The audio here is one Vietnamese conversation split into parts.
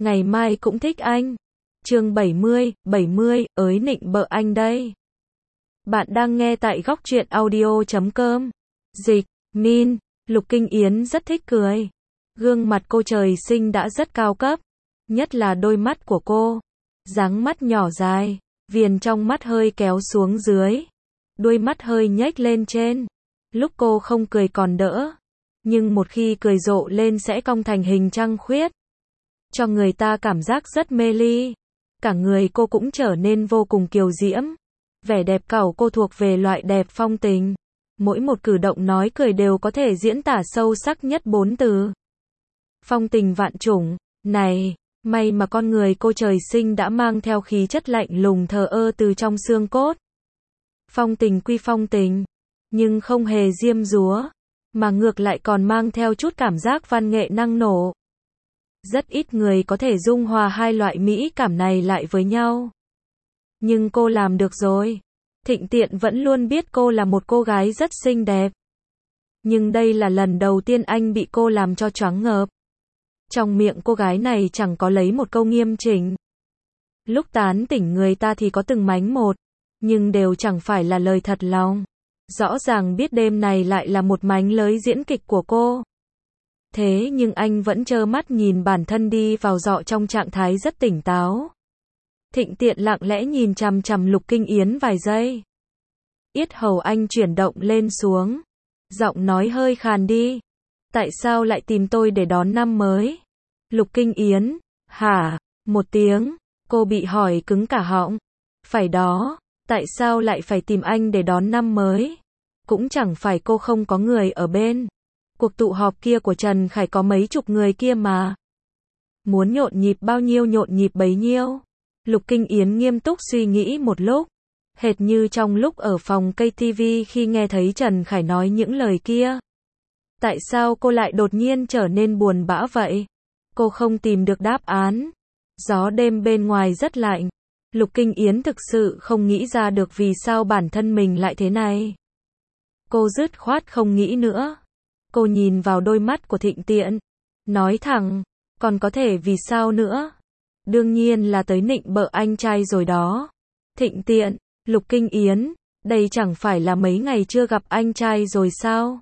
ngày mai cũng thích anh. Chương 70, ới nịnh bợ anh đây. Bạn đang nghe tại góc truyện audio.com. Dịch, Min, Lục Kinh Yến rất thích cười. Gương mặt cô trời sinh đã rất cao cấp, nhất là đôi mắt của cô. Dáng mắt nhỏ dài, viền trong mắt hơi kéo xuống dưới, đuôi mắt hơi nhếch lên trên. Lúc cô không cười còn đỡ, nhưng một khi cười rộ lên sẽ cong thành hình trăng khuyết, cho người ta cảm giác rất mê ly. Cả người cô cũng trở nên vô cùng kiều diễm. Vẻ đẹp cẩu cô thuộc về loại đẹp phong tình. Mỗi một cử động nói cười đều có thể diễn tả sâu sắc nhất 4 từ. Phong tình vạn chủng. Này, may mà con người cô trời sinh đã mang theo khí chất lạnh lùng thờ ơ từ trong xương cốt. Phong tình quy phong tình, nhưng không hề diêm dúa, mà ngược lại còn mang theo chút cảm giác văn nghệ năng nổ. Rất ít người có thể dung hòa hai loại mỹ cảm này lại với nhau. Nhưng cô làm được rồi. Thịnh Tiện vẫn luôn biết cô là một cô gái rất xinh đẹp. Nhưng đây là lần đầu tiên anh bị cô làm cho choáng ngợp. Trong miệng cô gái này chẳng có lấy một câu nghiêm chỉnh. Lúc tán tỉnh người ta thì có từng mánh một, nhưng đều chẳng phải là lời thật lòng. Rõ ràng biết đêm này lại là một mánh lới diễn kịch của cô. Thế nhưng anh vẫn trơ mắt nhìn bản thân đi vào giọ trong trạng thái rất tỉnh táo. Thịnh Tiện lặng lẽ nhìn chằm chằm Lục Kinh Yến vài giây. Yết hầu anh chuyển động lên xuống. Giọng nói hơi khàn đi. Tại sao lại tìm tôi để đón năm mới? Lục Kinh Yến, hả? Một tiếng, cô bị hỏi cứng cả họng. Phải đó, tại sao lại phải tìm anh để đón năm mới? Cũng chẳng phải cô không có người ở bên. Cuộc tụ họp kia của Trần Khải có mấy chục người kia mà. Muốn nhộn nhịp bao nhiêu nhộn nhịp bấy nhiêu. Lục Kinh Yến nghiêm túc suy nghĩ một lúc. Hệt như trong lúc ở phòng cây TV khi nghe thấy Trần Khải nói những lời kia. Tại sao cô lại đột nhiên trở nên buồn bã vậy? Cô không tìm được đáp án. Gió đêm bên ngoài rất lạnh. Lục Kinh Yến thực sự không nghĩ ra được vì sao bản thân mình lại thế này. Cô dứt khoát không nghĩ nữa. Cô nhìn vào đôi mắt của Thịnh Tiện. Nói thẳng, còn có thể vì sao nữa? Đương nhiên là tới nịnh bợ anh trai rồi đó. Thịnh Tiện, Lục Kinh Yến, đây chẳng phải là mấy ngày chưa gặp anh trai rồi sao?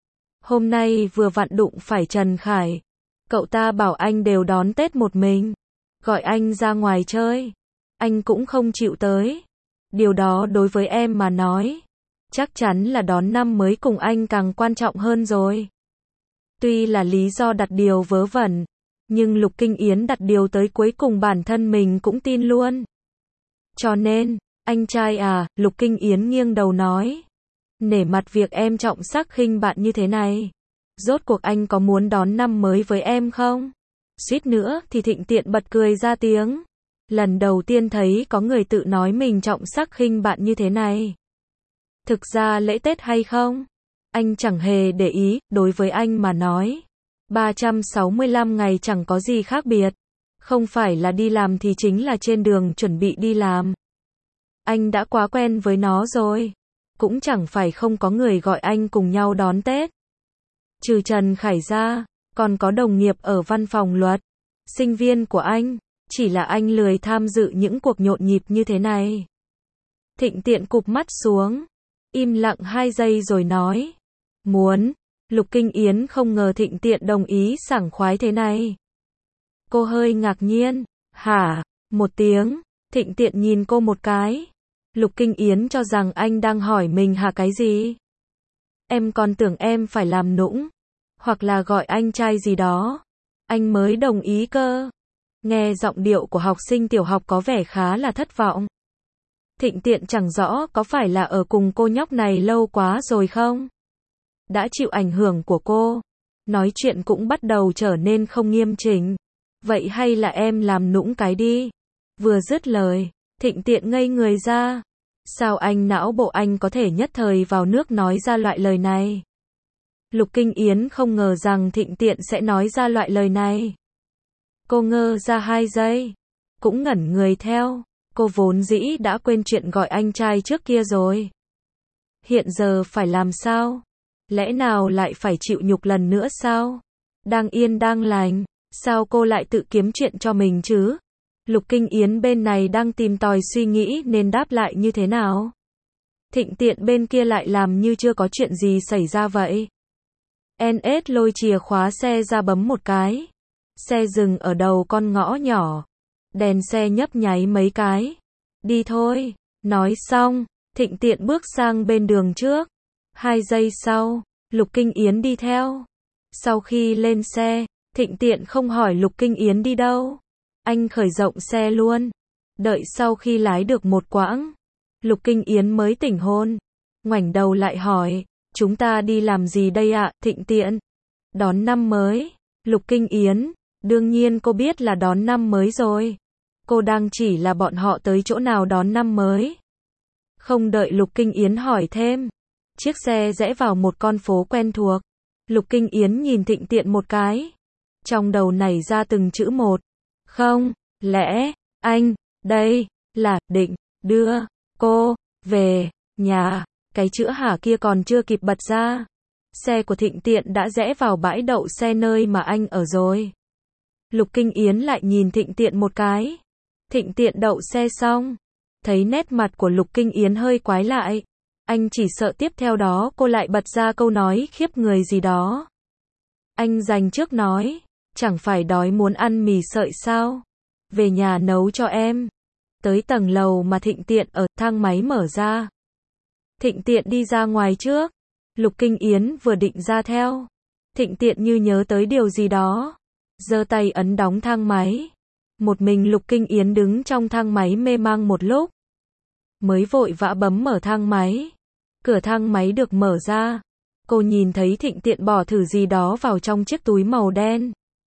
Hôm nay vừa vặn đụng phải Trần Khải. Cậu ta bảo anh đều đón Tết một mình. Gọi anh ra ngoài chơi. Anh cũng không chịu tới. Điều đó đối với em mà nói, chắc chắn là đón năm mới cùng anh càng quan trọng hơn rồi. Tuy là lý do đặt điều vớ vẩn, nhưng Lục Kinh Yến đặt điều tới cuối cùng bản thân mình cũng tin luôn. Cho nên, anh trai à, Lục Kinh Yến nghiêng đầu nói. Nể mặt việc em trọng sắc khinh bạn như thế này. Rốt cuộc anh có muốn đón năm mới với em không? Suýt nữa thì Thịnh Tiện bật cười ra tiếng. Lần đầu tiên thấy có người tự nói mình trọng sắc khinh bạn như thế này. Thực ra lễ Tết hay không? Anh chẳng hề để ý, đối với anh mà nói. 365 ngày chẳng có gì khác biệt. Không phải là đi làm thì chính là trên đường chuẩn bị đi làm. Anh đã quá quen với nó rồi. Cũng chẳng phải không có người gọi anh cùng nhau đón Tết. Trừ Trần Khải ra, còn có đồng nghiệp ở văn phòng luật, sinh viên của anh. Chỉ là anh lười tham dự những cuộc nhộn nhịp như thế này. Thịnh Tiện cụp mắt xuống, im lặng 2 giây rồi nói. Muốn. Lục Kinh Yến không ngờ Thịnh Tiện đồng ý sảng khoái thế này. Cô hơi ngạc nhiên. Hả? Một tiếng. Thịnh Tiện nhìn cô một cái. Lục Kinh Yến cho rằng anh đang hỏi mình hả cái gì? Em còn tưởng em phải làm nũng, hoặc là gọi anh trai gì đó. Anh mới đồng ý cơ. Nghe giọng điệu của học sinh tiểu học có vẻ khá là thất vọng. Thịnh Tiện chẳng rõ có phải là ở cùng cô nhóc này lâu quá rồi không? Đã chịu ảnh hưởng của cô. Nói chuyện cũng bắt đầu trở nên không nghiêm chỉnh. Vậy hay là em làm nũng cái đi? Vừa dứt lời, Thịnh Tiện ngây người ra. Sao anh não bộ anh có thể nhất thời vào nước nói ra loại lời này? Lục Kinh Yến không ngờ rằng Thịnh Tiện sẽ nói ra loại lời này. Cô ngơ ra 2 giây. Cũng ngẩn người theo. Cô vốn dĩ đã quên chuyện gọi anh trai trước kia rồi. Hiện giờ phải làm sao? Lẽ nào lại phải chịu nhục lần nữa sao? Đang yên đang lành, Sao cô lại tự kiếm chuyện cho mình chứ? Lục Kinh Yến bên này đang tìm tòi suy nghĩ nên đáp lại như thế nào. Thịnh Tiện bên kia lại làm như chưa có chuyện gì xảy ra vậy. NS lôi chìa khóa xe ra bấm một cái. Xe dừng ở đầu con ngõ nhỏ. Đèn xe nhấp nháy mấy cái. Đi thôi. Nói xong, Thịnh Tiện bước sang bên đường trước. 2 giây sau, Lục Kinh Yến đi theo. Sau khi lên xe, Thịnh Tiện không hỏi Lục Kinh Yến đi đâu. Anh khởi động xe luôn. Đợi sau khi lái được một quãng, Lục Kinh Yến mới tỉnh hồn. Ngoảnh đầu lại hỏi, chúng ta đi làm gì đây ạ, Thịnh Tiện? Đón năm mới. Lục Kinh Yến, đương nhiên cô biết là đón năm mới rồi. Cô đang chỉ là bọn họ tới chỗ nào đón năm mới. Không đợi Lục Kinh Yến hỏi thêm, chiếc xe rẽ vào một con phố quen thuộc. Lục Kinh Yến nhìn Thịnh Tiện một cái. Trong đầu nảy ra từng chữ một. Không, lẽ, anh, đây, là, định, đưa, cô, về, nhà. Cái chữ hả kia còn chưa kịp bật ra. Xe của Thịnh Tiện đã rẽ vào bãi đậu xe nơi mà anh ở rồi. Lục Kinh Yến lại nhìn Thịnh Tiện một cái. Thịnh Tiện đậu xe xong. Thấy nét mặt của Lục Kinh Yến hơi quái lại. Anh chỉ sợ tiếp theo đó cô lại bật ra câu nói khiếp người gì đó. Anh dành trước nói. Chẳng phải đói muốn ăn mì sợi sao? Về nhà nấu cho em. Tới tầng lầu mà Thịnh Tiện ở, thang máy mở ra. Thịnh Tiện đi ra ngoài trước. Lục Kinh Yến vừa định ra theo. Thịnh Tiện như nhớ tới điều gì đó. Giơ tay ấn đóng thang máy. Một mình Lục Kinh Yến đứng trong thang máy mê mang một lúc. Mới vội vã bấm mở thang máy. Cửa thang máy được mở ra. Cô nhìn thấy Thịnh Tiện bỏ thử gì đó vào trong chiếc túi màu đen.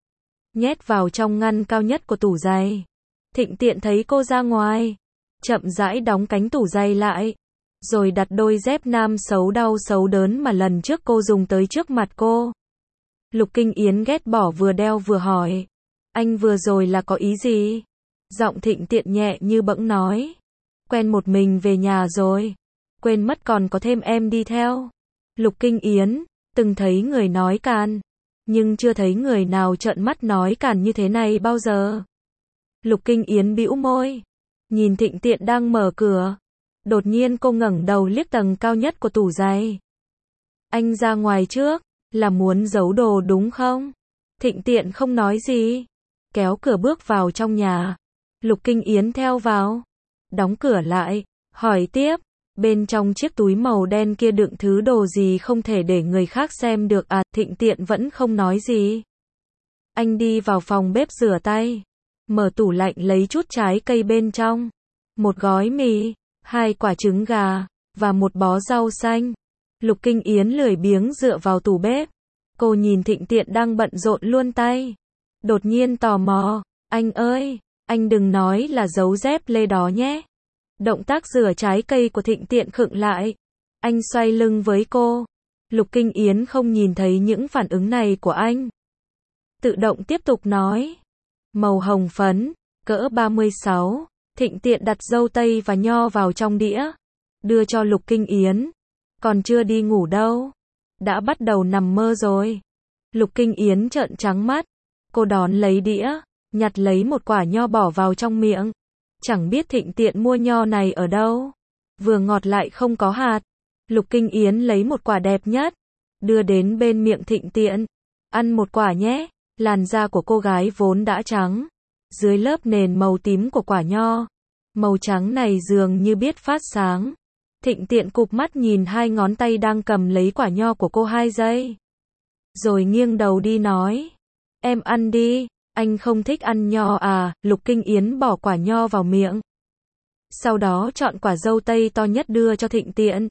Nhét vào trong ngăn cao nhất của tủ giày. Thịnh Tiện thấy cô ra ngoài. Chậm rãi đóng cánh tủ giày lại. Rồi đặt đôi dép nam xấu đau xấu đớn mà lần trước cô dùng tới trước mặt cô. Lục Kinh Yến ghét bỏ vừa đeo vừa hỏi. Anh vừa rồi là có ý gì? Giọng Thịnh Tiện nhẹ như bẫng nói. Quen một mình về nhà rồi. Quên mất còn có thêm em đi theo. Lục Kinh Yến, từng thấy người nói càn. Nhưng chưa thấy người nào trợn mắt nói càn như thế này bao giờ. Lục Kinh Yến bĩu môi. Nhìn Thịnh Tiện đang mở cửa. Đột nhiên cô ngẩng đầu liếc tầng cao nhất của tủ giày. Anh ra ngoài trước, là muốn giấu đồ đúng không? Thịnh Tiện không nói gì. Kéo cửa bước vào trong nhà. Lục Kinh Yến theo vào. Đóng cửa lại, hỏi tiếp. Bên trong chiếc túi màu đen kia đựng thứ đồ gì không thể để người khác xem được à? Thịnh Tiện vẫn không nói gì. Anh đi vào phòng bếp rửa tay. Mở tủ lạnh lấy chút trái cây bên trong. Một gói mì, 2 quả trứng gà, và một bó rau xanh. Lục Kinh Yến lười biếng dựa vào tủ bếp. Cô nhìn Thịnh Tiện đang bận rộn luôn tay. Đột nhiên tò mò. Anh ơi, anh đừng nói là dấu dép lê đó nhé. Động tác rửa trái cây của Thịnh Tiện khựng lại. Anh xoay lưng với cô. Lục Kinh Yến không nhìn thấy những phản ứng này của anh. Tự động tiếp tục nói. Màu hồng phấn, cỡ 36. Thịnh Tiện đặt dâu tây và nho vào trong đĩa. Đưa cho Lục Kinh Yến. Còn chưa đi ngủ đâu. Đã bắt đầu nằm mơ rồi. Lục Kinh Yến trợn trắng mắt. Cô đón lấy đĩa. Nhặt lấy một quả nho bỏ vào trong miệng. Chẳng biết Thịnh Tiện mua nho này ở đâu. Vừa ngọt lại không có hạt. Lục Kinh Yến lấy một quả đẹp nhất. Đưa đến bên miệng Thịnh Tiện. Ăn một quả nhé. Làn da của cô gái vốn đã trắng. Dưới lớp nền màu tím của quả nho. Màu trắng này dường như biết phát sáng. Thịnh Tiện cụp mắt nhìn 2 ngón tay đang cầm lấy quả nho của cô 2 giây. Rồi nghiêng đầu đi nói. Em ăn đi. Anh không thích ăn nho à? Lục Kinh Yến bỏ quả nho vào miệng. Sau đó chọn quả dâu tây to nhất đưa cho Thịnh Tiện.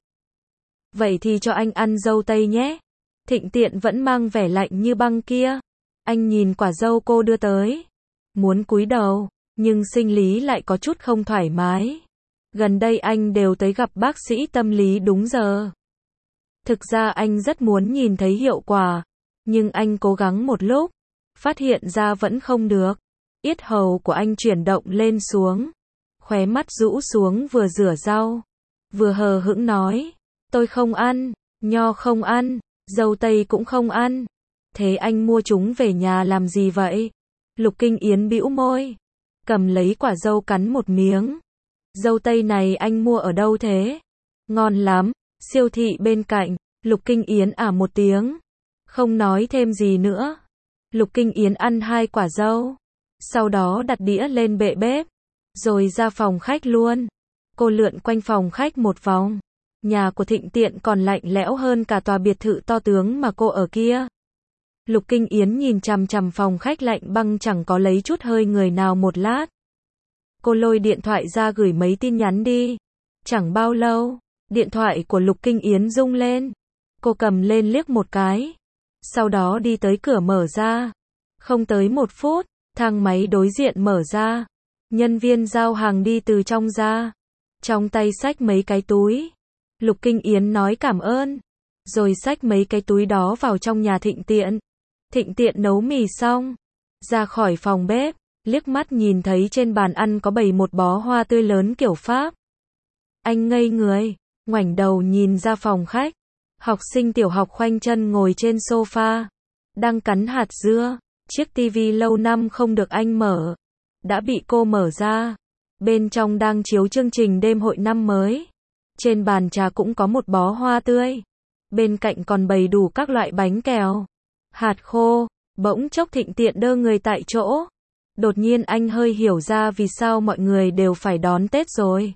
Vậy thì cho anh ăn dâu tây nhé. Thịnh Tiện vẫn mang vẻ lạnh như băng kia. Anh nhìn quả dâu cô đưa tới. Muốn cúi đầu, nhưng sinh lý lại có chút không thoải mái. Gần đây anh đều tới gặp bác sĩ tâm lý đúng giờ. Thực ra anh rất muốn nhìn thấy hiệu quả. Nhưng anh cố gắng một lúc. Phát hiện ra vẫn không được. Yết hầu của anh chuyển động lên xuống. Khóe mắt rũ xuống vừa rửa rau. Vừa hờ hững nói. Tôi không ăn. Nho không ăn. Dâu tây cũng không ăn. Thế anh mua chúng về nhà làm gì vậy? Lục Kinh Yến bĩu môi, cầm lấy quả dâu cắn một miếng. Dâu tây này anh mua ở đâu thế? Ngon lắm, siêu thị bên cạnh. Lục Kinh Yến một tiếng, không nói thêm gì nữa. Lục Kinh Yến ăn 2 quả dâu, sau đó đặt đĩa lên bệ bếp, rồi ra phòng khách luôn. Cô lượn quanh phòng khách một vòng. Nhà của Thịnh Tiện còn lạnh lẽo hơn cả tòa biệt thự to tướng mà cô ở kia. Lục Kinh Yến nhìn chằm chằm phòng khách lạnh băng chẳng có lấy chút hơi người nào một lát. Cô lôi điện thoại ra gửi mấy tin nhắn đi. Chẳng bao lâu, điện thoại của Lục Kinh Yến rung lên. Cô cầm lên liếc một cái, sau đó đi tới cửa mở ra. Không tới 1 phút, thang máy đối diện mở ra. Nhân viên giao hàng đi từ trong ra, trong tay xách mấy cái túi. Lục Kinh Yến nói cảm ơn, rồi xách mấy cái túi đó vào trong nhà Thịnh Tiện. Thịnh Tiện nấu mì xong, ra khỏi phòng bếp, liếc mắt nhìn thấy trên bàn ăn có bày một bó hoa tươi lớn kiểu Pháp. Anh ngây người, ngoảnh đầu nhìn ra phòng khách. Học sinh tiểu học khoanh chân ngồi trên sofa, đang cắn hạt dưa. Chiếc tivi lâu năm không được anh mở, đã bị cô mở ra. Bên trong đang chiếu chương trình đêm hội năm mới. Trên bàn trà cũng có một bó hoa tươi. Bên cạnh còn bày đủ các loại bánh kẹo, hạt khô. Bỗng chốc Thịnh Tiện đơ người tại chỗ. Đột nhiên anh hơi hiểu ra vì sao mọi người đều phải đón Tết rồi.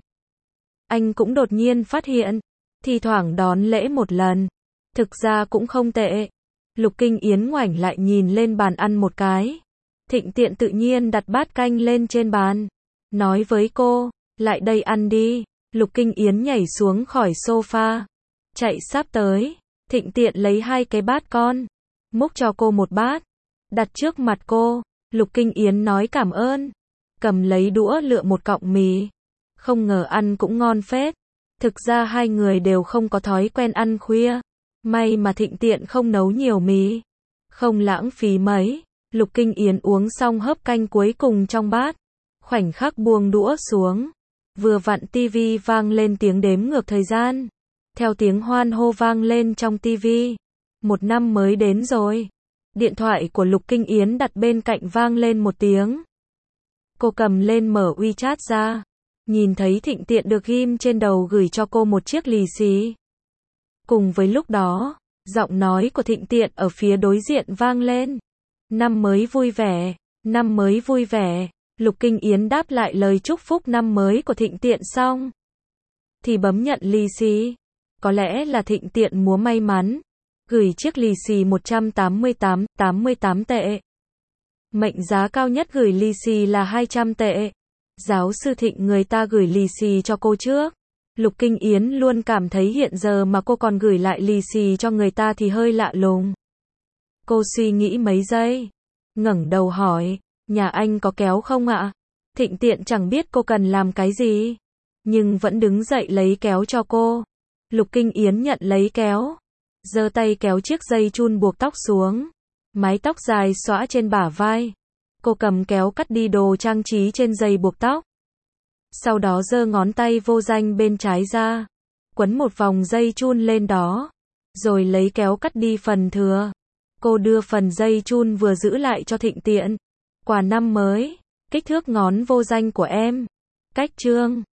Anh cũng đột nhiên phát hiện, thi thoảng đón lễ một lần, thực ra cũng không tệ. Lục Kinh Yến ngoảnh lại nhìn lên bàn ăn một cái. Thịnh Tiện tự nhiên đặt bát canh lên trên bàn, nói với cô, lại đây ăn đi. Lục Kinh Yến nhảy xuống khỏi sofa, chạy sắp tới. Thịnh Tiện lấy 2 cái bát con, múc cho cô một bát, đặt trước mặt cô. Lục Kinh Yến nói cảm ơn, cầm lấy đũa lựa một cọng mì. Không ngờ ăn cũng ngon phết. Thực ra hai người đều không có thói quen ăn khuya. May mà Thịnh Tiện không nấu nhiều mì, không lãng phí mấy. Lục Kinh Yến uống xong hớp canh cuối cùng trong bát, khoảnh khắc buông đũa xuống. Vừa vặn tivi vang lên tiếng đếm ngược thời gian. Theo tiếng hoan hô vang lên trong tivi. Một năm mới đến rồi. Điện thoại của Lục Kinh Yến đặt bên cạnh vang lên một tiếng. Cô cầm lên mở WeChat ra, nhìn thấy Thịnh Tiện được ghim trên đầu gửi cho cô một chiếc lì xì. Cùng với lúc đó, giọng nói của Thịnh Tiện ở phía đối diện vang lên. Năm mới vui vẻ, năm mới vui vẻ. Lục Kinh Yến đáp lại lời chúc phúc năm mới của Thịnh Tiện xong, thì bấm nhận lì xì. Có lẽ là Thịnh Tiện múa may mắn, gửi chiếc lì xì 188 tệ. Mệnh giá cao nhất gửi lì xì là 200 tệ. Giáo sư Thịnh người ta gửi lì xì cho cô trước. Lục Kinh Yến luôn cảm thấy hiện giờ mà cô còn gửi lại lì xì cho người ta thì hơi lạ lùng. Cô suy nghĩ mấy giây, ngẩng đầu hỏi, nhà anh có kéo không ạ? Thịnh Tiện chẳng biết cô cần làm cái gì, nhưng vẫn đứng dậy lấy kéo cho cô. Lục Kinh Yến nhận lấy kéo, giơ tay kéo chiếc dây chun buộc tóc xuống, mái tóc dài xõa trên bả vai. Cô cầm kéo cắt đi đồ trang trí trên dây buộc tóc. Sau đó giơ ngón tay vô danh bên trái ra, quấn một vòng dây chun lên đó, rồi lấy kéo cắt đi phần thừa. Cô đưa phần dây chun vừa giữ lại cho Thịnh Tiện. Quà năm mới, kích thước ngón vô danh của em. Cách trương.